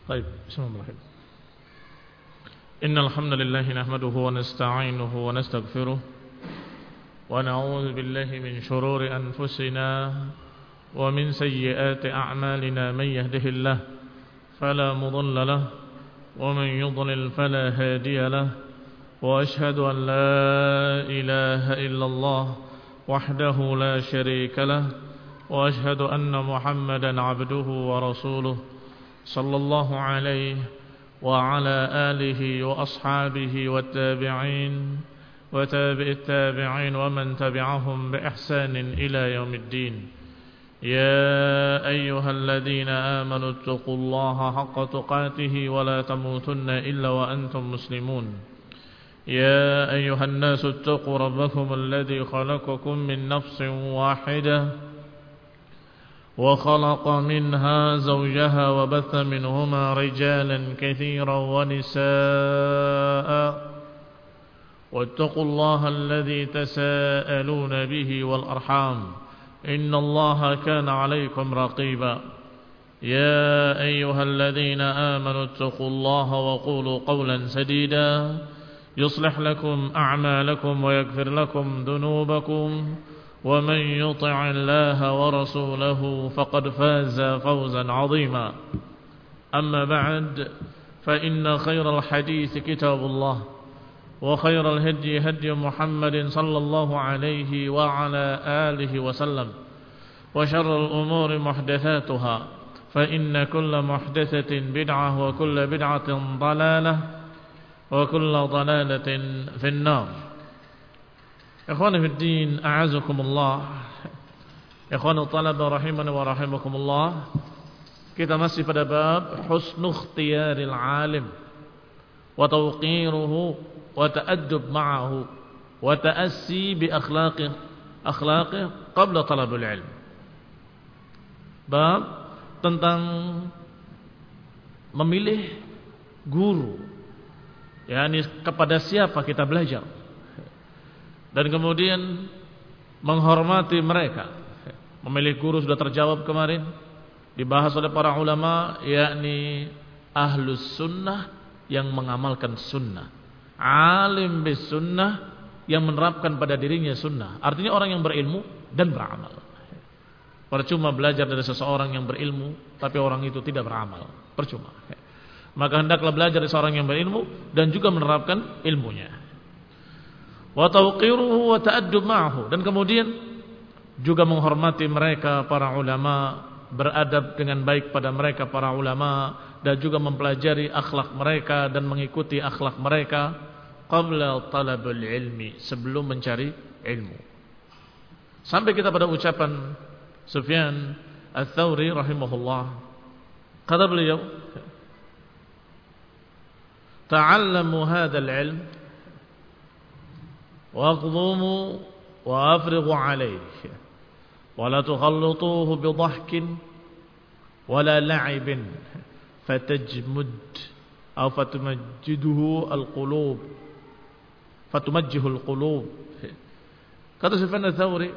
طيب بسم الله الرحمن الرحيم. إن الحمد لله نحمده ونستعينه ونستغفره ونعوذ بالله من شرور أنفسنا ومن سيئات أعمالنا. من يهده الله فلا مضل له ومن يضلل فلا هادي له وأشهد أن لا إله إلا الله وحده لا شريك له وأشهد أن محمدا عبده ورسوله صلى الله عليه وعلى آله وأصحابه والتابعين وتابع التابعين ومن تبعهم بإحسان إلى يوم الدين. يا أيها الذين آمنوا اتقوا الله حق تقاته ولا تموتن إلا وأنتم مسلمون. يا أيها الناس اتقوا ربكم الذي خلقكم من نفس واحدة وخلق منها زوجها وبث منهما رجالا كثيرا ونساء واتقوا الله الذي تساءلون به والأرحام إن الله كان عليكم رقيبا. يا أيها الذين آمنوا اتقوا الله وقولوا قولا سديدا يصلح لكم أعمالكم ويغفر لكم ذنوبكم ومن يطع الله ورسوله فقد فاز فوزا عظيما. أما بعد فإن خير الحديث كتاب الله وخير الهدي هدي محمد صلى الله عليه وعلى آله وسلم وشر الأمور محدثاتها فإن كل محدثة بدعة وكل بدعة ضلالة وكل ضلالة في النار. Ikhwani fi din, a'azakumullah. Ikhwani talaba rahimani wa rahimakumullah. Kita masih pada bab husnu ikhtiyaril alim wa tawqiruhu wa ta'addub ma'ahu wa ta'assi bi akhlaqi qabla talabul ilm. Bab tentang memilih guru, yakni kepada siapa kita belajar, dan kemudian menghormati mereka. Memilih guru sudah terjawab kemarin, dibahas oleh para ulama, yakni ahlus sunnah yang mengamalkan sunnah, alim bis sunnah yang menerapkan pada dirinya sunnah. Artinya orang yang berilmu dan beramal. Percuma belajar dari seseorang yang berilmu tapi orang itu tidak beramal, percuma. Maka hendaklah belajar dari seorang yang berilmu dan juga menerapkan ilmunya. Wa tawqiruhu wa ta'addub ma'ahu, dan kemudian juga menghormati mereka para ulama, beradab dengan baik pada mereka para ulama, dan juga mempelajari akhlak mereka dan mengikuti akhlak mereka qabla talabul ilmi, sebelum mencari ilmu. Sampai kita pada ucapan Sufyan Ats-Tsauri rahimahullah, kata beliau, ta'allamu hadzal ilm واقضموا وافرغوا عليه ولا تخلطوه بضحك ولا لعب فتجمد أو فتمجه القلوب. Kata Sufyan Ats-Tsauri,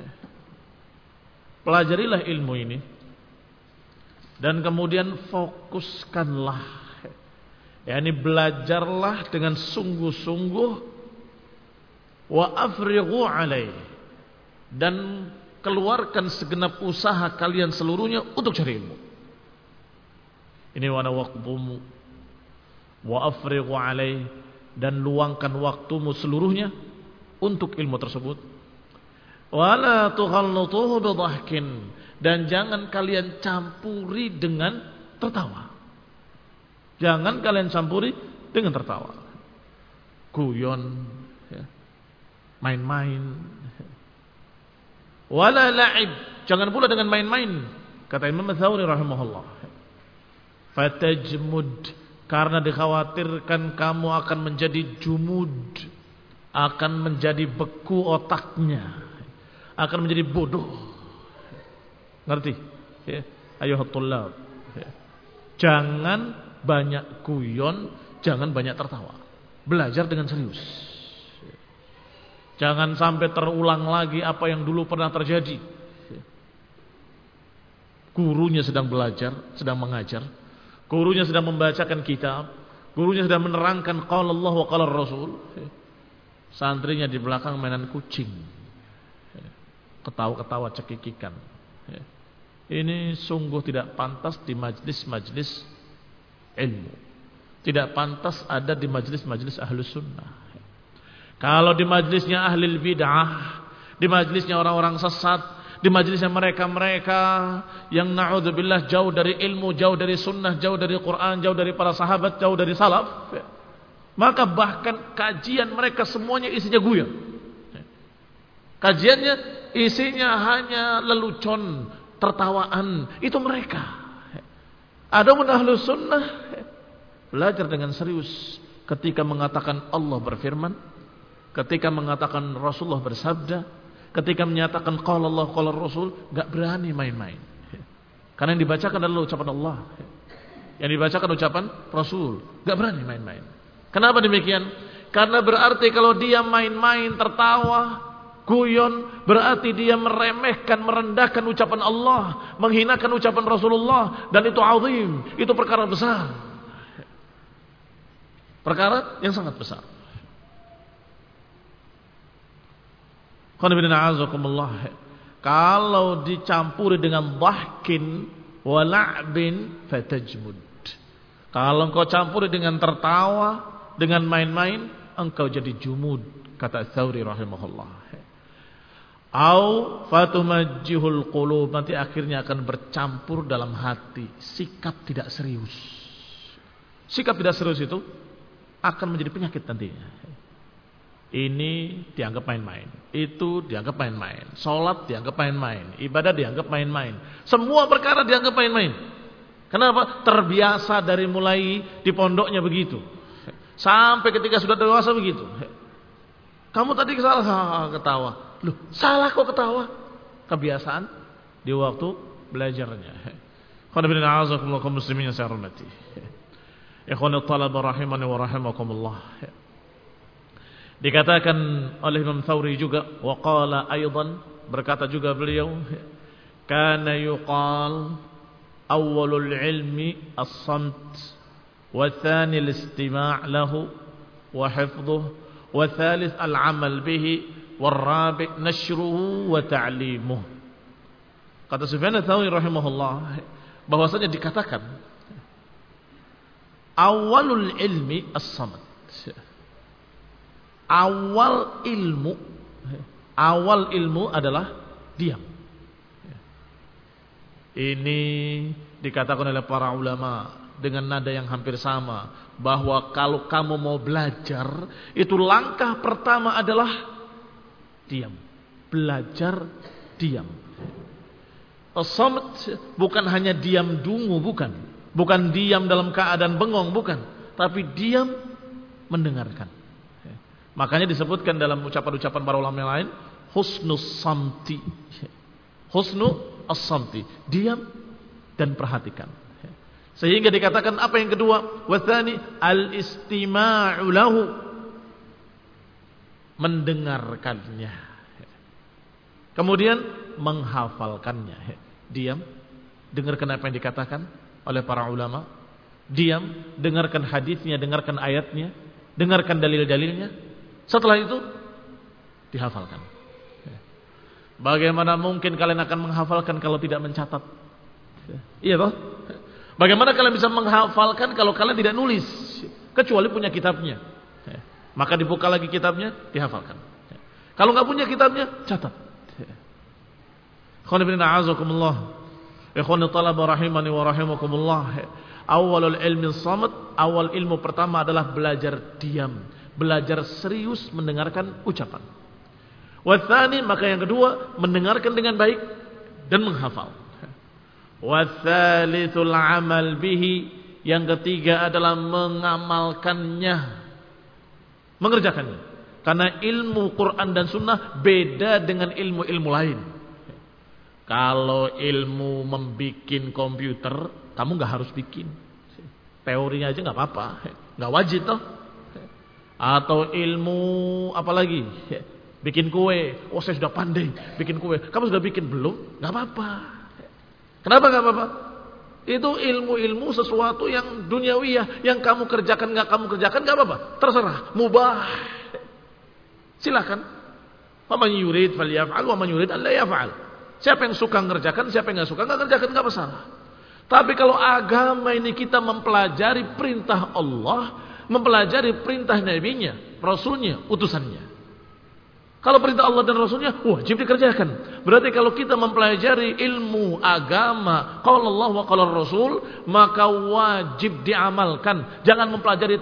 pelajarilah ilmu ini dan kemudian fokuskanlah, yakni belajarlah dengan sungguh-sungguh, wa afrighu alaih, dan keluarkan segenap usaha kalian seluruhnya untuk cari ilmu. Ini wa waqdumu wa afrighu alaih, dan luangkan waktumu seluruhnya untuk ilmu tersebut. Wala tukhallituhu bidhahkin, dan jangan kalian campuri dengan tertawa. Jangan kalian campuri dengan tertawa. Guyon, main-main. Wala la'ib, jangan pula dengan main-main. Kata Imam Ats-Tsauri rahimahullah, fatajmud, karena dikhawatirkan kamu akan menjadi jumud, akan menjadi beku otaknya, akan menjadi bodoh. Ngerti? Ya. Ayuhat tullab, jangan banyak guyon, jangan banyak tertawa. Belajar dengan serius. Jangan sampai terulang lagi apa yang dulu pernah terjadi. Gurunya sedang belajar, sedang mengajar, gurunya sedang membacakan kitab, gurunya sedang menerangkan qala Allah wa qala Rasul, santrinya di belakang mainan kucing, ketawa-ketawa cekikikan. Ini sungguh tidak pantas di majlis-majlis ilmu, tidak pantas ada di majlis-majlis ahlus sunnah. Kalau di majlisnya ahlul bid'ah, di majlisnya orang-orang sesat, di majlisnya mereka-mereka yang na'udzubillah jauh dari ilmu, jauh dari sunnah, jauh dari Quran, jauh dari para sahabat, jauh dari salaf, maka bahkan kajian mereka semuanya isinya guyon. Kajiannya isinya hanya lelucon, tertawaan, itu mereka. Adapun ahlus sunnah belajar dengan serius ketika mengatakan Allah berfirman, ketika mengatakan Rasulullah bersabda, ketika menyatakan qala Allah qala Rasul, enggak berani main-main. Karena yang dibacakan adalah ucapan Allah, yang dibacakan ucapan Rasul, enggak berani main-main. Kenapa demikian? Karena berarti kalau dia main-main, tertawa, guyon, berarti dia meremehkan, merendahkan ucapan Allah, menghinakan ucapan Rasulullah, dan itu azim, itu perkara besar, perkara yang sangat besar. Kalau dicampuri dengan dhahkin wa la'bin fatajmud, kalau engkau campuri dengan tertawa, dengan main-main, engkau jadi jumud, kata Tsauri rahimahullah. Au fatumajjihul qulub, nanti akhirnya akan bercampur dalam hati, sikap tidak serius. Sikap tidak serius itu akan menjadi penyakit nantinya. Ini dianggap main-main, itu dianggap main-main, salat dianggap main-main, ibadah dianggap main-main, semua perkara dianggap main-main. Kenapa? Terbiasa dari mulai di pondoknya begitu, sampai ketika sudah dewasa begitu. Kamu tadi salah, ketawa. Loh, salah kok ketawa? Kebiasaan di waktu belajarnya. Qul a'udzubillahi kaum muslimin saya hormati. Ikhwanul talaba rahimani wa rahimakumullah. Dikatakan oleh Imam Tsauri juga, wa qala aidan, berkata juga beliau, kana yuqal awwalul ilmi as-samt wa tsani al-istima' lahu wa hifdhuhu wa tsalits al-amal bihi warabi' nashruhu wa ta'limuh. Kata Sufyan ats-Tsauri rahimahullah, bahwasanya dikatakan awalul ilmi as-samat, awal ilmu adalah diam. Ini dikatakan oleh para ulama dengan nada yang hampir sama, bahwa kalau kamu mau belajar, itu langkah pertama adalah diam. Belajar diam. As-samat bukan hanya diam dungu, bukan. Bukan diam dalam keadaan bengong, bukan. Tapi diam mendengarkan. Makanya disebutkan dalam ucapan-ucapan para ulama yang lain, husnus samti. Husnu as-samti, diam dan perhatikan. Sehingga dikatakan apa yang kedua? Watsani al-istima'u lahu, mendengarkannya. Kemudian menghafalkannya. Diam, dengarkan apa yang dikatakan oleh para ulama. Diam, dengarkan hadisnya, dengarkan ayatnya, dengarkan dalil-dalilnya. Setelah itu dihafalkan. Bagaimana mungkin kalian akan menghafalkan kalau tidak mencatat? Iya toh? Bagaimana kalian bisa menghafalkan kalau kalian tidak nulis, kecuali punya kitabnya? Maka dibuka lagi kitabnya, dihafalkan. Kalau nggak punya kitabnya, catat. Ikhwan a'azakumullah, ikhwan talaba rahimani wa rahimakumullah. Awalul ilmi samat, awal ilmu pertama adalah belajar diam, belajar serius mendengarkan ucapan. Watsani, maka yang kedua mendengarkan dengan baik dan menghafal. Watsalitsul amal bihi, yang ketiga adalah mengamalkannya, mengerjakannya. Karena ilmu Quran dan Sunnah beda dengan ilmu-ilmu lain. Kalau ilmu membikin komputer, kamu nggak harus bikin, teorinya aja nggak apa-apa, nggak wajib toh. Atau ilmu apa lagi? Bikin kue. Oh, saya sudah pandai bikin kue. Kamu sudah bikin belum? Nggak apa-apa. Kenapa nggak apa-apa? Itu ilmu-ilmu sesuatu yang duniawiyah, yang kamu kerjakan enggak apa-apa, terserah, mubah. Silakan. Faman yurid falyaf'al wa man yurid an la yaf'al. Siapa yang suka ngerjakan, siapa yang enggak suka enggak kerjakan, enggak masalah. Tapi kalau agama ini kita mempelajari perintah Allah, mempelajari perintah nabinya, rasulnya, utusannya. Kalau perintah Allah dan Rasulnya wajib dikerjakan. Berarti kalau kita mempelajari ilmu agama, qala Allah wa qala Rasul, maka wajib diamalkan. Jangan mempelajari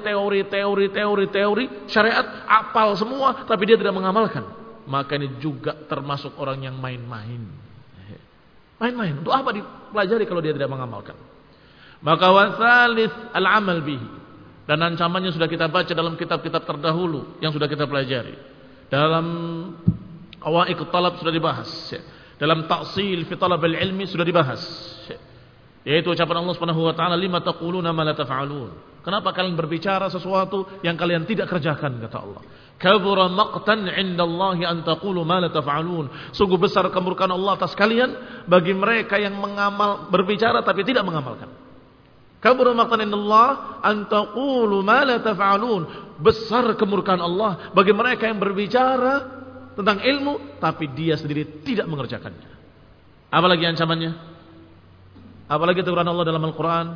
teori syariat, apal semua tapi dia tidak mengamalkan. Maka ini juga termasuk orang yang main-main. Main-main. Untuk apa dipelajari kalau dia tidak mengamalkan? Maka wasalis al-amal bihi. Dan ancamannya sudah kita baca dalam kitab-kitab terdahulu yang sudah kita pelajari. Dalam awaiq talab sudah dibahas, dalam ta'sil fi talab al-ilmi sudah dibahas, yaitu ucapan Allah Subhanahu wa taala, lima taquluna ma la taf'alun. Kenapa kalian berbicara sesuatu yang kalian tidak kerjakan, kata Allah. Kabura maqtan 'indallahi an taqulu ma la taf'alun. Sungguh besar kemurkaan Allah atas kalian bagi mereka yang berbicara tapi tidak mengamalkan. Kabura maqtan 'indallah an taqulu ma la taf'alun. Besar kemurkaan Allah bagi mereka yang berbicara tentang ilmu tapi dia sendiri tidak mengerjakannya. Apalagi ancamannya? Apalagi teguran Allah dalam Al-Quran?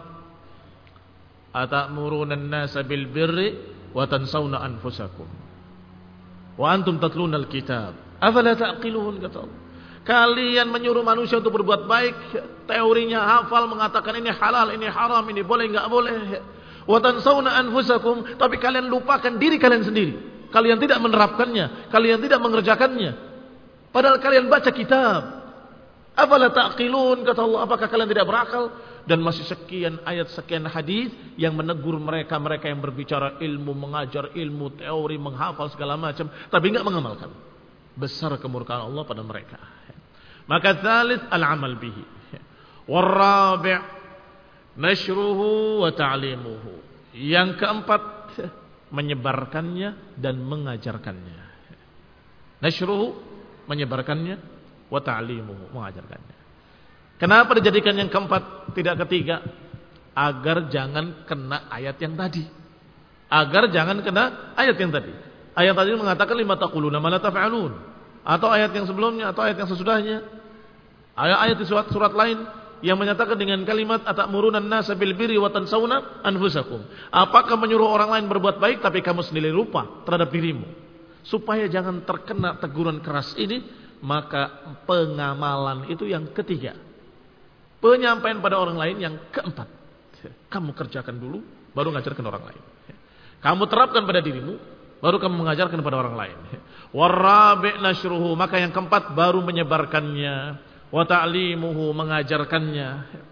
Atamuruna an-nasa bil birri wa tansawna anfusakum wa antum tatluna al-kitab afala ta'qilun, kata Allah. Kalian menyuruh manusia untuk berbuat baik, teorinya hafal, mengatakan ini halal, ini haram, ini boleh, enggak boleh. Wa tansawna anfusakum, tapi kalian lupakan diri kalian sendiri. Kalian tidak menerapkannya, kalian tidak mengerjakannya. Padahal kalian baca kitab. Afala ta'qilun, kata Allah, apakah kalian tidak berakal? Dan masih sekian ayat, sekian hadis yang menegur mereka yang berbicara ilmu, mengajar ilmu, teori, menghafal segala macam, tapi enggak mengamalkan. Besar kemurkaan Allah pada mereka. Maka tsalits al-amal bihi. Warabi' nashruhu wa ta'limuhu. Yang keempat, menyebarkannya dan mengajarkannya. Nashruhu, menyebarkannya, wa ta'limuhu, mengajarkannya. Kenapa dijadikan yang keempat, tidak ketiga? Agar jangan kena ayat yang tadi. Agar jangan kena ayat yang tadi. Ayat tadi mengatakan lima taquluna ma la taf'alun. Atau ayat yang sebelumnya atau ayat yang sesudahnya. Ayat di surat lain yang menyatakan dengan kalimat atamuruna an-nasa bil birri wa tansawna anfusakum. Apakah menyuruh orang lain berbuat baik tapi kamu sendiri lupa terhadap dirimu? Supaya jangan terkena teguran keras ini, maka pengamalan itu yang ketiga. Penyampaian pada orang lain yang keempat. Kamu kerjakan dulu baru ngajarkan orang lain. Kamu terapkan pada dirimu baru kamu mengajarkan kepada orang lain. Warabi' nashruhu, maka yang keempat baru menyebarkannya. Wa ta'limuhu, mengajarkannya.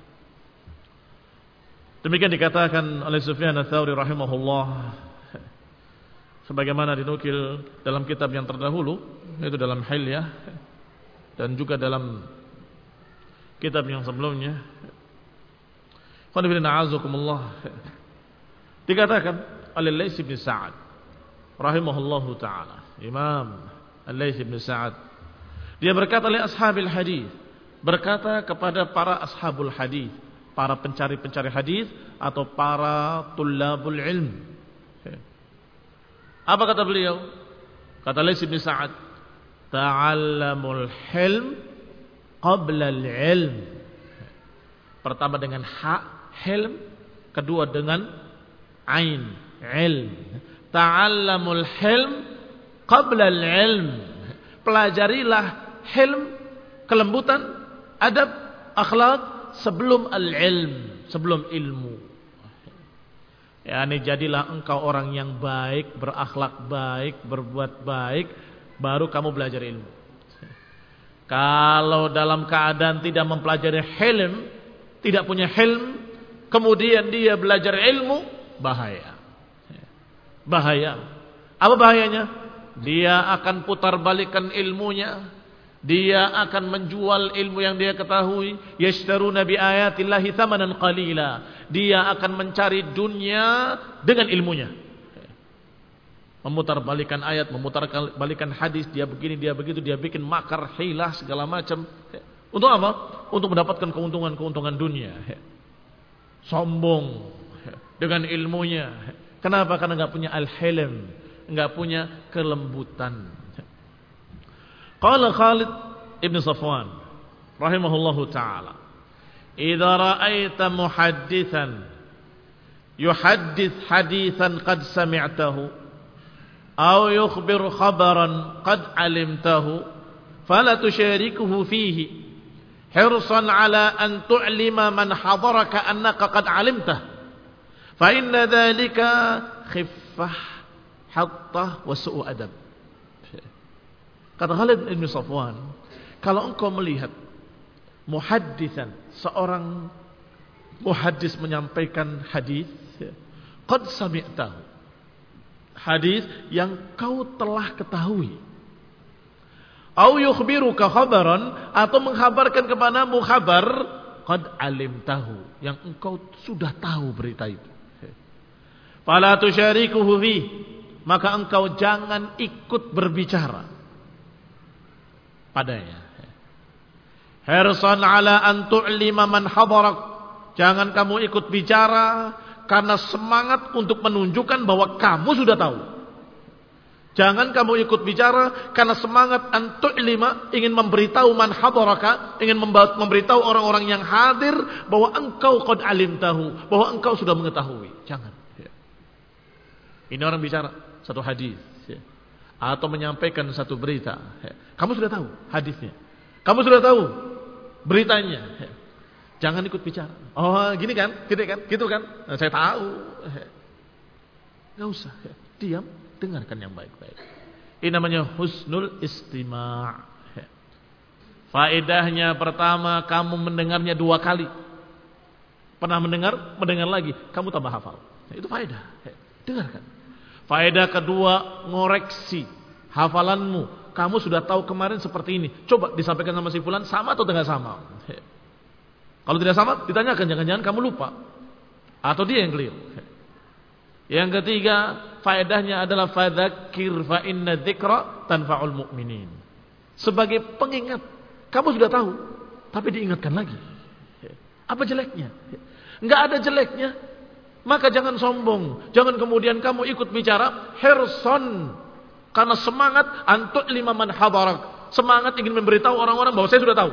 Demikian dikatakan oleh Sufyan Ats-Tsauri rahimahullah, sebagaimana dinukil dalam kitab yang terdahulu, yaitu dalam Hilyah, dan juga dalam kitab yang sebelumnya. Dikatakan oleh Laits bin Sa'ad rahimahullahu ta'ala, Imam Laits bin Sa'ad, dia berkata li ashabil hadis, berkata kepada para ashabul hadis, para pencari-pencari hadis atau para tullabul ilm. Apa kata beliau? Kata Laits bin Sa'ad, ta'allamul hilm qabla al-ilm. Pertama dengan ha, hilm, kedua dengan ain, ilm. Ta'allamul hilm qabla al-ilm. Pelajarilah hilm, kelembutan, adab, akhlak sebelum al-ilm, sebelum ilmu. Yani jadilah engkau orang yang baik, berakhlak baik, berbuat baik, baru kamu belajar ilmu. Kalau dalam keadaan tidak mempelajari hilm, tidak punya hilm, kemudian dia belajar ilmu, bahaya. Bahaya. Apa bahayanya? Dia akan putar balikan ilmunya. Dia akan menjual ilmu yang dia ketahui. Yashtaruna bi ayatillahi thamanan qalila. Dia akan mencari dunia dengan ilmunya. Memutar balikan ayat, memutar balikan hadis, dia begini, dia begitu, dia bikin makar, hilah, segala macam. Untuk apa? Untuk mendapatkan keuntungan-keuntungan dunia. sombong dengan ilmunya. Kenapa? Karena enggak punya al-hilm, enggak punya kelembutan. Qala Khalid ibn Safwan rahimahullahu ta'ala, idza ra'aita muhadditsan yuhaddits haditsan qad sami'tahu aw yukhbir khabaran qad 'alimtahu fala tusyarikuhu fihi hirsan 'ala an tu'lima man hadaraka annaka qad 'alimtah fa inna dhalika khiffah hattah wa su'u adab. Kata Khalid ibn Safwan, kalau engkau melihat muhaddisan, seorang muhaddis menyampaikan hadis, qad sami'tahu, hadis yang kau telah ketahui, au yukhbiruka khabaran, atau mengkhabarkan kepadamu kabar, qad alimtahu, yang engkau sudah tahu berita itu, fala tusyarikuhu fi, maka engkau jangan ikut berbicara padanya. Hirsan ala an tu'lima man hadarak, jangan kamu ikut bicara karena semangat untuk menunjukkan bahwa kamu sudah tahu. Jangan kamu ikut bicara karena semangat an tu'lima, ingin memberitahu man hadaraka, ingin memberitahu orang-orang yang hadir bahwa engkau qad alimtahu, bahwa engkau sudah mengetahui. Jangan. Ini orang bicara satu hadis atau menyampaikan satu berita, kamu sudah tahu hadisnya, kamu sudah tahu beritanya, jangan ikut bicara. Oh gini kan, gitu kan, nah, saya tahu. Gak usah, diam, dengarkan yang baik-baik. Ini namanya husnul istima'. Faedahnya pertama, kamu mendengarnya 2 kali. Pernah mendengar lagi, kamu tambah hafal. Itu faedah. Dengarkan. Faedah kedua, ngoreksi hafalanmu. Kamu sudah tahu kemarin seperti ini, coba disampaikan sama si fulan, sama atau tidak sama. Kalau tidak sama, ditanyakan, jangan-jangan kamu lupa atau dia yang keliru. Yang ketiga, faedahnya adalah fadzakir fa inna dzikra tanfa'ul mu'minin. Sebagai pengingat, kamu sudah tahu, tapi diingatkan lagi. Apa jeleknya? Enggak ada jeleknya. Maka jangan sombong, jangan kemudian kamu ikut bicara hirson, karena semangat antuk lima man hadarak, semangat ingin memberitahu orang-orang bahwa saya sudah tahu.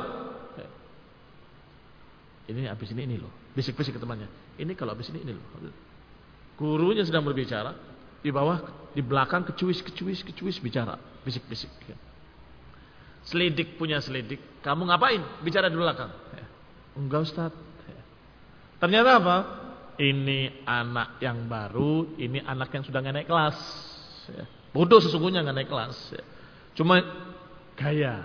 Ini habis ini loh, bisik-bisik ke temannya. Ini kalau habis ini loh. Gurunya sedang berbicara, di bawah, di belakang kecuis bicara, bisik-bisik. Selidik punya selidik, kamu ngapain? Bicara di belakang. Enggak Ustaz. Ternyata apa? Ini anak yang baru, ini anak yang sudah nggak naik kelas. Bodoh sesungguhnya nggak naik kelas. Cuma gaya.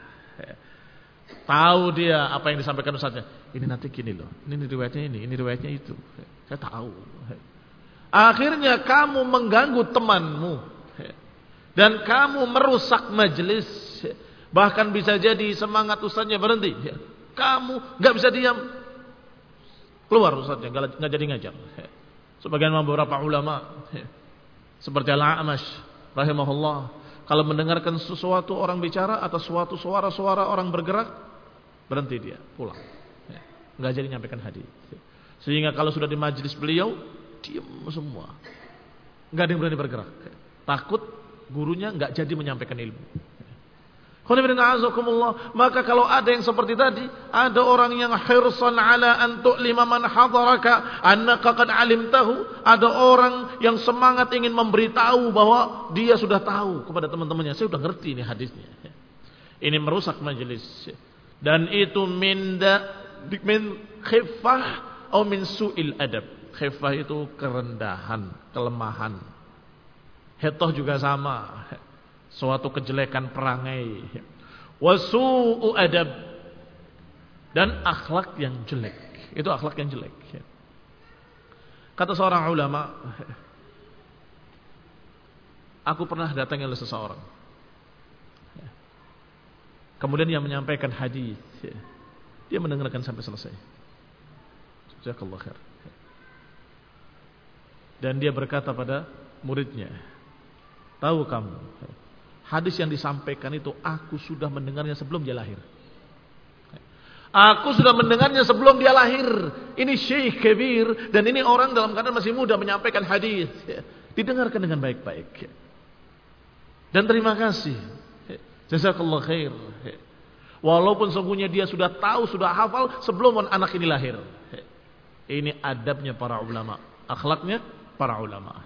Tahu dia apa yang disampaikan ustaznya. Ini nanti gini loh, ini riwayatnya ini riwayatnya itu. Saya tahu. Akhirnya kamu mengganggu temanmu dan kamu merusak majelis. Bahkan bisa jadi semangat ustaznya berhenti. Kamu nggak bisa diam. Keluar ustaznya, nggak jadi ngajar. Sebagian beberapa ulama seperti Al-A'mash rahimahullah, kalau mendengarkan sesuatu orang bicara atau suatu suara-suara orang bergerak, berhenti dia, pulang. Nggak jadi nyampaikan hadis. Sehingga kalau sudah di majelis beliau, diam semua. Nggak ada yang berani bergerak. Takut gurunya nggak jadi menyampaikan ilmu. Maka kalau ada yang seperti tadi, ada orang yang hirsan ala an tu'lima man hadaraka annaka qad alimtahu, ada orang yang semangat ingin memberitahu bahwa dia sudah tahu kepada teman-temannya, saya sudah ngerti ini hadisnya. Ini merusak majelis. Dan itu min khiffah atau min su'il adab. Khiffah itu kerendahan, kelemahan. Hetoh juga sama. Suatu kejelekan perangai, wasu'u adab, dan akhlak yang jelek. Itu akhlak yang jelek. Kata seorang ulama, aku pernah datang oleh seseorang, kemudian dia menyampaikan hadis, dia mendengarkan sampai selesai. Jazakallahu khair. Dan dia berkata pada muridnya, tahu kamu, hadis yang disampaikan itu aku sudah mendengarnya sebelum dia lahir. Aku sudah mendengarnya sebelum dia lahir. Ini syekh kabir dan ini orang dalam keadaan masih muda menyampaikan hadis. Didengarkan dengan baik-baik. Dan terima kasih. Jazakallah khair. Walaupun sungguhnya dia sudah tahu, sudah hafal sebelum anak ini lahir. Ini adabnya para ulama, akhlaknya para ulama.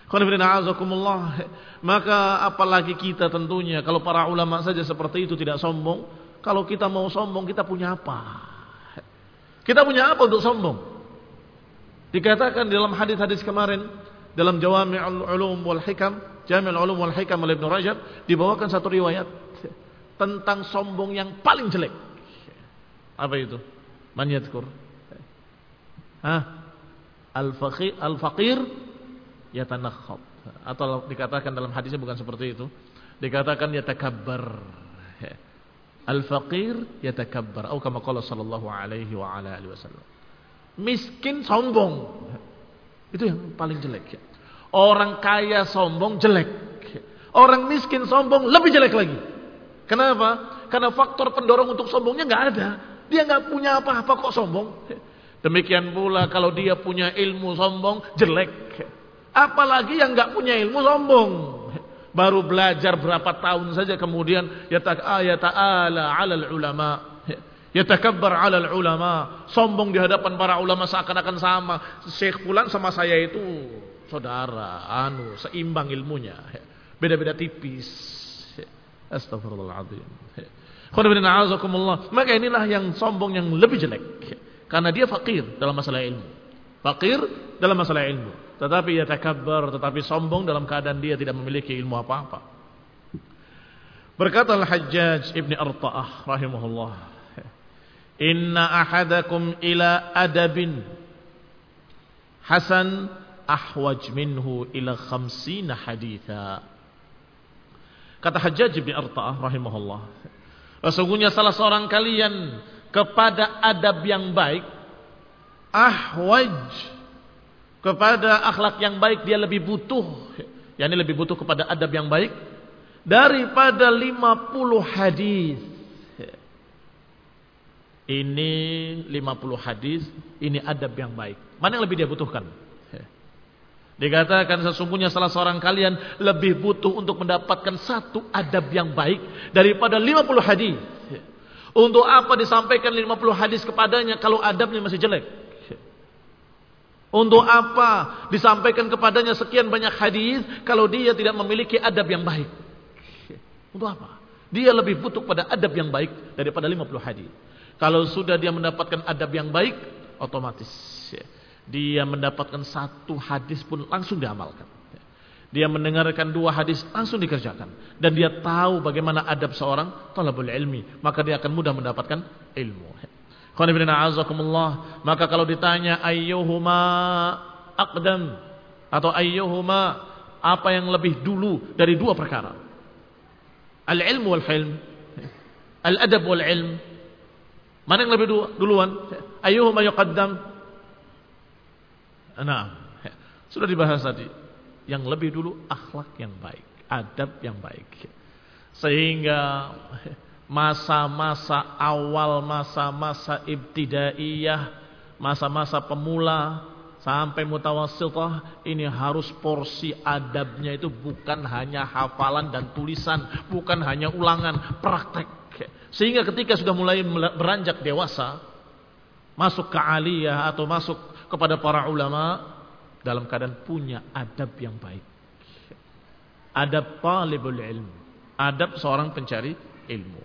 Maka apalagi kita tentunya, kalau para ulama saja seperti itu tidak sombong. Kalau kita mau sombong, kita punya apa? Kita punya apa untuk sombong? Dikatakan dalam hadis-hadis kemarin, dalam Jawami'ul Ulum wal Hikam, Jami'ul Ulum wal Hikam oleh Ibnu Rajab, dibawakan satu riwayat tentang sombong yang paling jelek. Apa itu? Man yadhkur? Al-faqir yatanakhab. Atau dikatakan dalam hadisnya bukan seperti itu. Dikatakan yatakabbar. Al-faqir yatakabbar. Atau kama qala sallallahu alaihi wa ala alihi wasallam. Miskin sombong. Itu yang paling jelek. Orang kaya sombong jelek. Orang miskin sombong lebih jelek lagi. Kenapa? Karena faktor pendorong untuk sombongnya nggak ada. Dia nggak punya apa-apa kok sombong. Demikian pula kalau dia punya ilmu sombong jelek. Apalagi yang nggak punya ilmu sombong. Baru belajar berapa tahun saja kemudian yata'ala 'alal ulama. Yatakabbar 'alal ulama. Sombong di hadapan para ulama seakan-akan sama. Syekh fulan sama saya itu saudara, seimbang ilmunya. Beda-beda tipis. Astagfirullahaladzim. Maka inilah yang sombong yang lebih jelek. Karena dia fakir dalam masalah ilmu. Fakir dalam masalah ilmu. Tetapi yatakabbar, tetapi sombong dalam keadaan dia tidak memiliki ilmu apa-apa. Berkata Al-Hajjaj Ibn Arta'ah rahimahullah. Inna ahadakum ila adabin hasan ahwaj minhu ila 50 haditha. Kata Hajjaj bin Arta'ah rahimahullah, sesungguhnya salah seorang kalian kepada adab yang baik, ahwaj, kepada akhlak yang baik dia lebih butuh, yakni lebih butuh kepada adab yang baik daripada 50 hadis. Ini 50 hadis, ini adab yang baik. Mana yang lebih dia butuhkan? Dikatakan sesungguhnya salah seorang kalian lebih butuh untuk mendapatkan satu adab yang baik daripada 50 hadis. Untuk apa disampaikan 50 hadis kepadanya kalau adabnya masih jelek? Untuk apa disampaikan kepadanya sekian banyak hadis kalau dia tidak memiliki adab yang baik? Untuk apa? Dia lebih butuh pada adab yang baik daripada 50 hadis. Kalau sudah dia mendapatkan adab yang baik, otomatis dia mendapatkan satu hadis pun langsung diamalkan. Dia mendengarkan 2 hadis langsung dikerjakan. Dan dia tahu bagaimana adab seorang talabul ilmi. Maka dia akan mudah mendapatkan ilmu. Maka kalau ditanya ayyuhuma aqdam atau ayyuhuma, apa yang lebih dulu dari 2 perkara, al-ilmu wal hilm, al-adab wal ilm, mana yang lebih duluan? Ayyuhuma yuqaddam? Nah, sudah dibahas tadi. Yang lebih dulu akhlak yang baik, adab yang baik. Sehingga masa-masa awal, masa-masa ibtidaiyah, masa-masa pemula sampai mutawassithah, ini harus porsi adabnya itu bukan hanya hafalan dan tulisan, bukan hanya ulangan, praktek. Sehingga ketika sudah mulai beranjak dewasa, masuk ke aliyah atau masuk kepada para ulama, dalam keadaan punya adab yang baik. Adab talibul ilm, adab seorang pencari ilmu.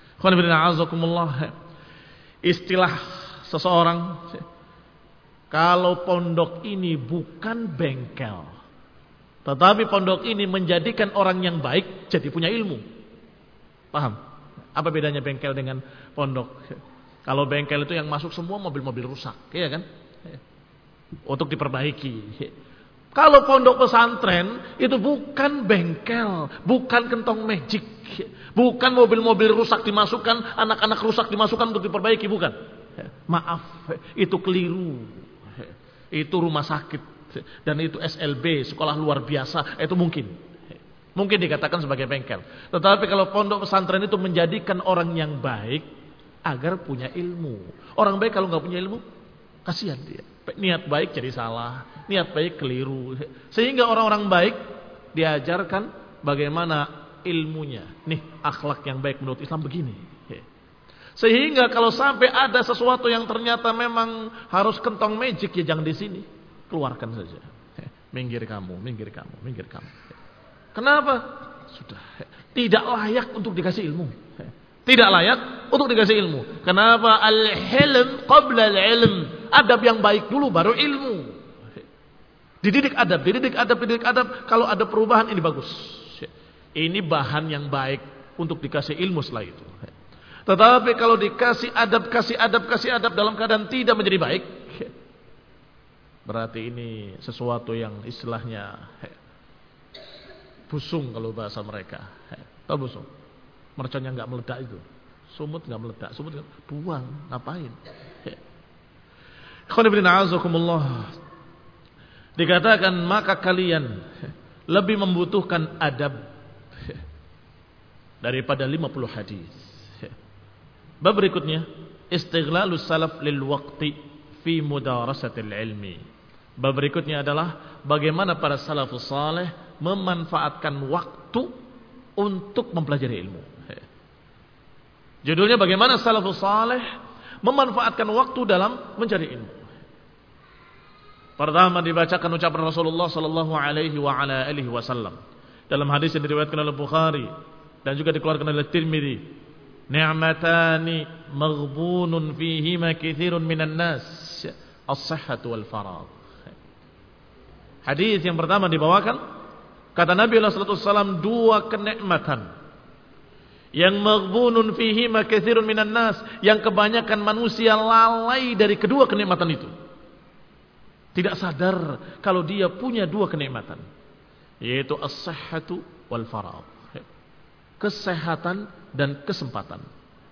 Istilah seseorang, kalau pondok ini bukan bengkel, tetapi pondok ini menjadikan orang yang baik jadi punya ilmu. Paham? Apa bedanya bengkel dengan pondok? Kalau bengkel itu yang masuk semua mobil-mobil rusak, ya kan? Untuk diperbaiki. Kalau pondok pesantren itu bukan bengkel, bukan kentong magic, bukan mobil-mobil rusak dimasukkan, anak-anak rusak dimasukkan untuk diperbaiki, bukan. Maaf, itu keliru. Itu rumah sakit dan itu SLB, sekolah luar biasa, itu mungkin dikatakan sebagai bengkel. Tetapi kalau pondok pesantren itu menjadikan orang yang baik, agar punya ilmu. Orang baik kalau nggak punya ilmu, kasihan dia. Niat baik jadi salah, niat baik keliru. Sehingga orang-orang baik diajarkan bagaimana ilmunya. Nih, akhlak yang baik menurut Islam begini. Sehingga kalau sampai ada sesuatu yang ternyata memang harus kentong magic, ya jangan di sini. Keluarkan saja. Minggir kamu, minggir kamu, minggir kamu. Kenapa? Sudah tidak layak untuk dikasih ilmu. Tidak layak untuk dikasih ilmu. Kenapa? Al-hilm qabla al-ilm. Adab yang baik dulu baru ilmu. Dididik adab, dididik adab, dididik adab. Kalau ada perubahan ini bagus. Ini bahan yang baik untuk dikasih ilmu setelah itu. Tetapi kalau dikasih adab, kasih adab, kasih adab dalam keadaan tidak menjadi baik, berarti ini sesuatu yang istilahnya busung kalau bahasa mereka. Tahu busung? Mercon yang nggak meledak itu. Sumut nggak meledak, sumut buang, ngapain? Dikatakan maka kalian lebih membutuhkan adab daripada 50 hadis. Bab berikutnya, istighlalus salaf lil waqti fi mudarasatil ilmi. Bab berikutnya adalah bagaimana para salafus saleh memanfaatkan waktu untuk mempelajari ilmu. Judulnya bagaimana salafus saleh memanfaatkan waktu dalam mencari ilmu. Pertama dibacakan ucapan Rasulullah sallallahu alaihi wa ala alihi wasallam dalam hadis yang diriwayatkan oleh Bukhari dan juga dikeluarkan oleh Tirmidzi. Ni'matani maghbunun fihima katsirun minan nas, as-sihhatu wal faragh. Hadis yang pertama dibawakan, kata Nabi sallallahu alaihi wasallam, dua kenikmatan yang maghbunun fihima katsirun minan nas, yang kebanyakan manusia lalai dari kedua kenikmatan itu. Tidak sadar kalau dia punya dua kenikmatan, yaitu as-sihhatu wal faragh. Kesehatan dan kesempatan.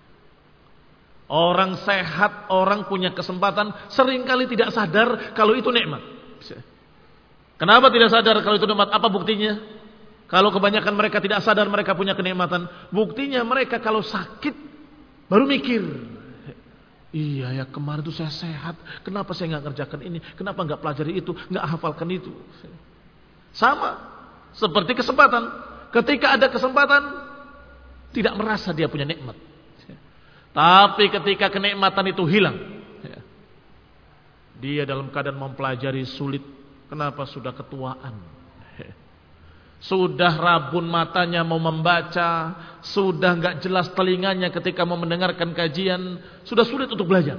Orang sehat, orang punya kesempatan, seringkali tidak sadar kalau itu nikmat. Kenapa tidak sadar kalau itu nikmat? Apa buktinya? Kalau kebanyakan mereka tidak sadar mereka punya kenikmatan, buktinya mereka kalau sakit baru mikir. Iya ya, kemarin itu saya sehat, kenapa saya nggak ngerjakan ini? Kenapa nggak pelajari itu? Nggak hafalkan itu? Sama seperti kesempatan. Ketika ada kesempatan, tidak merasa dia punya nikmat. Tapi ketika kenikmatan itu hilang, dia dalam keadaan mempelajari sulit. Kenapa? Sudah ketuaan, sudah rabun matanya mau membaca, sudah nggak jelas telinganya ketika mau mendengarkan kajian, sudah sulit untuk belajar.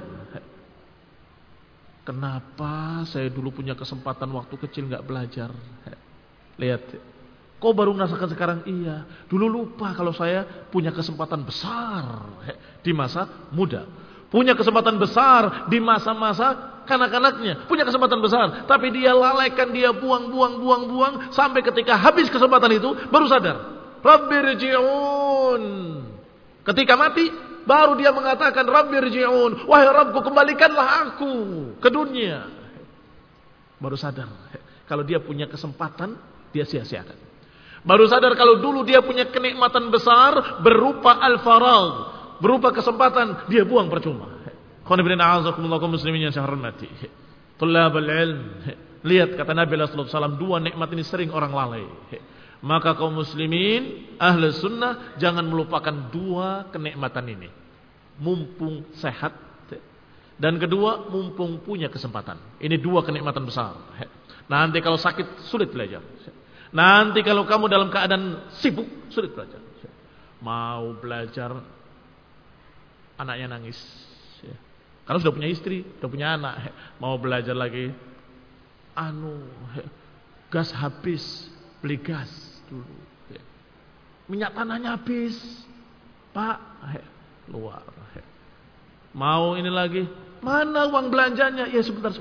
Kenapa saya dulu punya kesempatan waktu kecil nggak belajar? Lihat. Kau baru merasakan sekarang? Iya. Dulu lupa kalau saya punya kesempatan besar di masa muda. Punya kesempatan besar di masa-masa kanak-kanaknya. Punya kesempatan besar. Tapi dia lalaikan, dia buang. Sampai ketika habis kesempatan itu, baru sadar. Rabbirji'un. Ketika mati, baru dia mengatakan, Rabbirji'un. Wahai Rabbku, kembalikanlah aku ke dunia. Baru sadar. Kalau dia punya kesempatan, dia sia-siakan. Baru sadar kalau dulu dia punya kenikmatan besar berupa al-faragh, berupa kesempatan, dia buang percuma. Khana bin a'azakumullah kaum muslimin yang saya hormati. Tullabul ilm. Lihat kata Nabi sallallahu alaihi wasallam, dua nikmat ini sering orang lalai. Maka kaum muslimin ahli sunnah jangan melupakan dua kenikmatan ini. Mumpung sehat dan kedua mumpung punya kesempatan. Ini dua kenikmatan besar. Nanti kalau sakit sulit belajar. Nanti kalau kamu dalam keadaan sibuk, sulit belajar. Mau belajar, anaknya nangis. Karena sudah punya istri, sudah punya anak. Mau belajar lagi, gas habis, beli gas dulu. Minyak tanahnya habis, Pak, keluar. Mau ini lagi, mana uang belanjanya? Ya sebentar.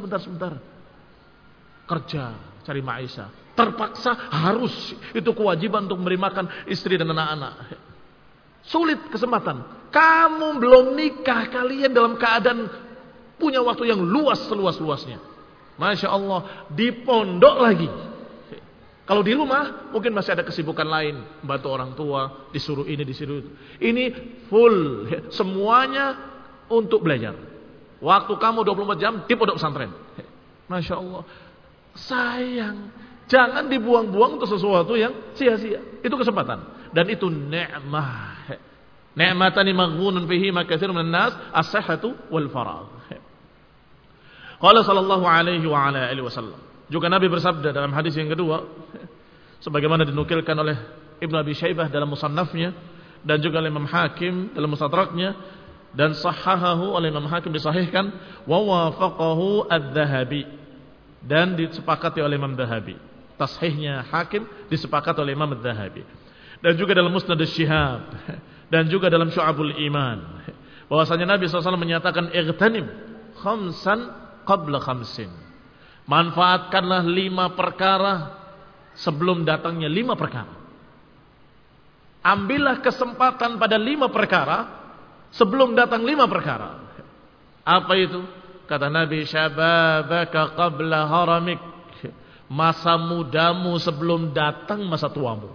Kerja, cari maisha. Terpaksa harus, itu kewajiban untuk memberi makan istri dan anak-anak. Sulit kesempatan. Kamu belum nikah, kalian dalam keadaan punya waktu yang luas seluas-luasnya. Masya Allah, di pondok lagi. Kalau di rumah mungkin masih ada kesibukan lain, bantu orang tua, disuruh ini, disuruh itu. Ini full, semuanya untuk belajar. Waktu kamu 24 jam di pondok pesantren. Masya Allah. Sayang. Jangan dibuang-buang untuk sesuatu yang sia-sia. Itu kesempatan. Dan itu ni'mah. Ni'matani maghbunun fihi makatsirun minan nas as-sihhatu wal faragh. Qala sallallahu alaihi wa ala alihi wasallam. Juga Nabi bersabda dalam hadis yang kedua sebagaimana dinukilkan oleh Ibnu Abi Syaibah dalam musannafnya dan juga oleh Imam Hakim dalam mustadraknya dan sahahahu oleh Imam Hakim disahihkan wa wafaqahu adz-Dzahabi dan disepakati oleh Imam Dzahabi. Tashihnya Hakim disepakati oleh Imam Dzahabi. Dan juga dalam Musnad Asy-Syihab dan juga dalam Syu'abul Iman bahwasanya Nabi SAW menyatakan igtanim khamsan qabla khamsin. Manfaatkanlah 5 perkara sebelum datangnya 5 perkara. Ambillah kesempatan pada 5 perkara sebelum datang 5 perkara. Apa itu? Kata Nabi, syababaka qabla haramik. Masa mudamu sebelum datang masa tuamu.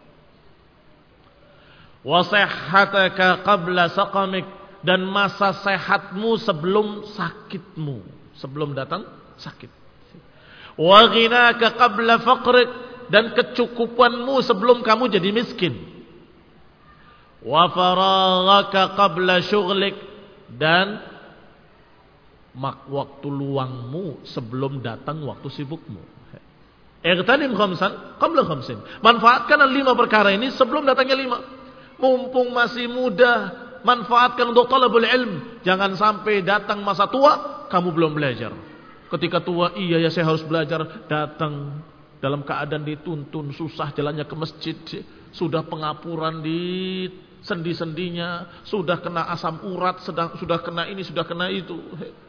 Wa sihhataka qabla saqamik. Dan masa sehatmu sebelum sakitmu. Sebelum datang sakit. Wa ghinaka qabla faqrik. Dan kecukupanmu sebelum kamu jadi miskin. Wa faraghaka qabla syughlik. Dan waktu luangmu sebelum datang waktu sibukmu. Ightanim khamsan qabla khamsin. Manfaatkan 5 perkara ini sebelum datangnya 5. Mumpung masih muda, manfaatkan untuk talabul ilm. Jangan sampai datang masa tua kamu belum belajar. Ketika tua, iya ya saya harus belajar, datang dalam keadaan dituntun, susah jalannya ke masjid, sudah pengapuran di sendi-sendinya, sudah kena asam urat, sudah kena ini, sudah kena itu.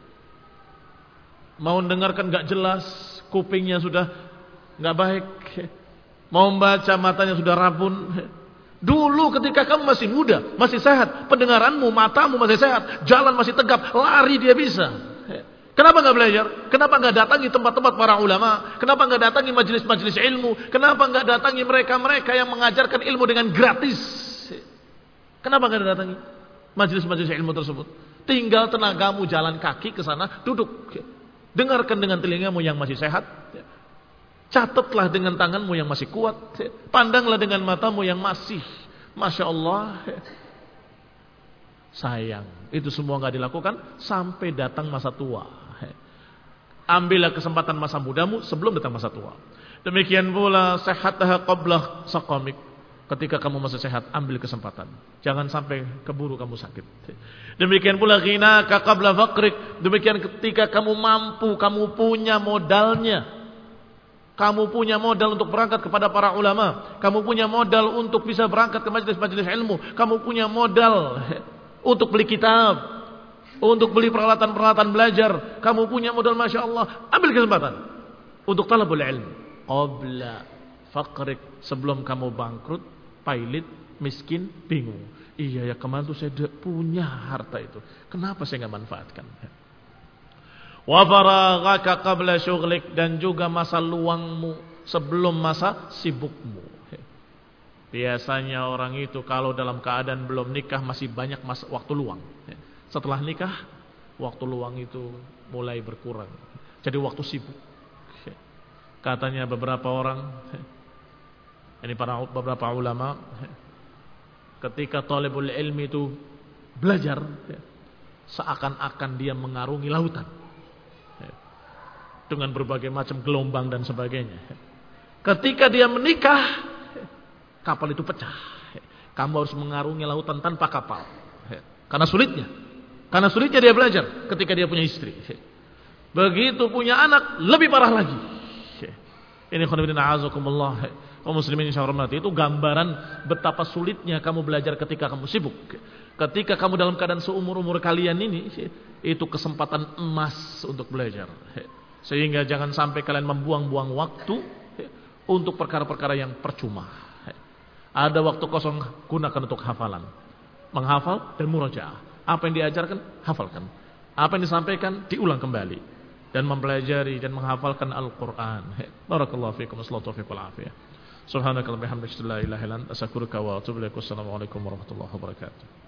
Mau dengarkan gak jelas, kupingnya sudah gak baik. Mau membaca matanya sudah rabun. Dulu ketika kamu masih muda, masih sehat, pendengaranmu, matamu masih sehat, jalan masih tegap, lari dia bisa. Kenapa gak belajar? Kenapa gak datangi tempat-tempat para ulama? Kenapa gak datangi majelis-majelis ilmu? Kenapa gak datangi mereka-mereka yang mengajarkan ilmu dengan gratis? Kenapa gak datangi majelis-majelis ilmu tersebut? Tinggal tenagamu jalan kaki ke sana, duduk. Dengarkan dengan telingamu yang masih sehat. Catatlah dengan tanganmu yang masih kuat. Pandanglah dengan matamu yang masih, Masya Allah. Sayang, itu semua gak dilakukan sampai datang masa tua. Ambillah kesempatan masa mudamu sebelum datang masa tua. Demikian pula sehatah qabla saqamik. Ketika kamu masih sehat, ambil kesempatan. Jangan sampai keburu kamu sakit. Demikian pula ghinaka qabla faqrik. Demikian ketika kamu mampu, kamu punya modalnya. Kamu punya modal untuk berangkat kepada para ulama. Kamu punya modal untuk bisa berangkat ke majelis-majelis ilmu. Kamu punya modal untuk beli kitab, untuk beli peralatan-peralatan belajar. Kamu punya modal, Masya Allah. Ambil kesempatan untuk talabul ilm qabla faqrik. Sebelum kamu bangkrut, pailit, miskin, bingung. Iya ya, kemarin tuh saya punya harta itu, kenapa saya gak manfaatkan? Wa faraghaka qabla syughlik. Dan juga masa luangmu sebelum masa sibukmu. Biasanya orang itu kalau dalam keadaan belum nikah masih banyak waktu luang. Setelah nikah, waktu luang itu mulai berkurang. Jadi waktu sibuk. Katanya beberapa orang, ini para beberapa ulama, ketika talibul ilmi itu belajar, seakan-akan dia mengarungi lautan dengan berbagai macam gelombang dan sebagainya. Ketika dia menikah, kapal itu pecah. Kamu harus mengarungi lautan tanpa kapal. Karena sulitnya dia belajar ketika dia punya istri. Begitu punya anak, lebih parah lagi. Ini khonibina azakumullah. Kaum muslimin yang saya hormati, itu gambaran betapa sulitnya kamu belajar ketika kamu sibuk. Ketika kamu dalam keadaan seumur-umur kalian ini, itu kesempatan emas untuk belajar. Sehingga jangan sampai kalian membuang-buang waktu untuk perkara-perkara yang percuma. Ada waktu kosong, gunakan untuk hafalan. Menghafal dan murajaah. Apa yang diajarkan, hafalkan. Apa yang disampaikan, diulang kembali. Dan mempelajari dan menghafalkan Al-Quran. Barakallahu fiikum. Assalamualaikum warahmatullahi wabarakatuh. Subhanakallahumma wa bihamdika, la ilaha illa anta, astaghfiruka wa atubu ilaik. Wassalamualaikum warahmatullahi wabarakatuh.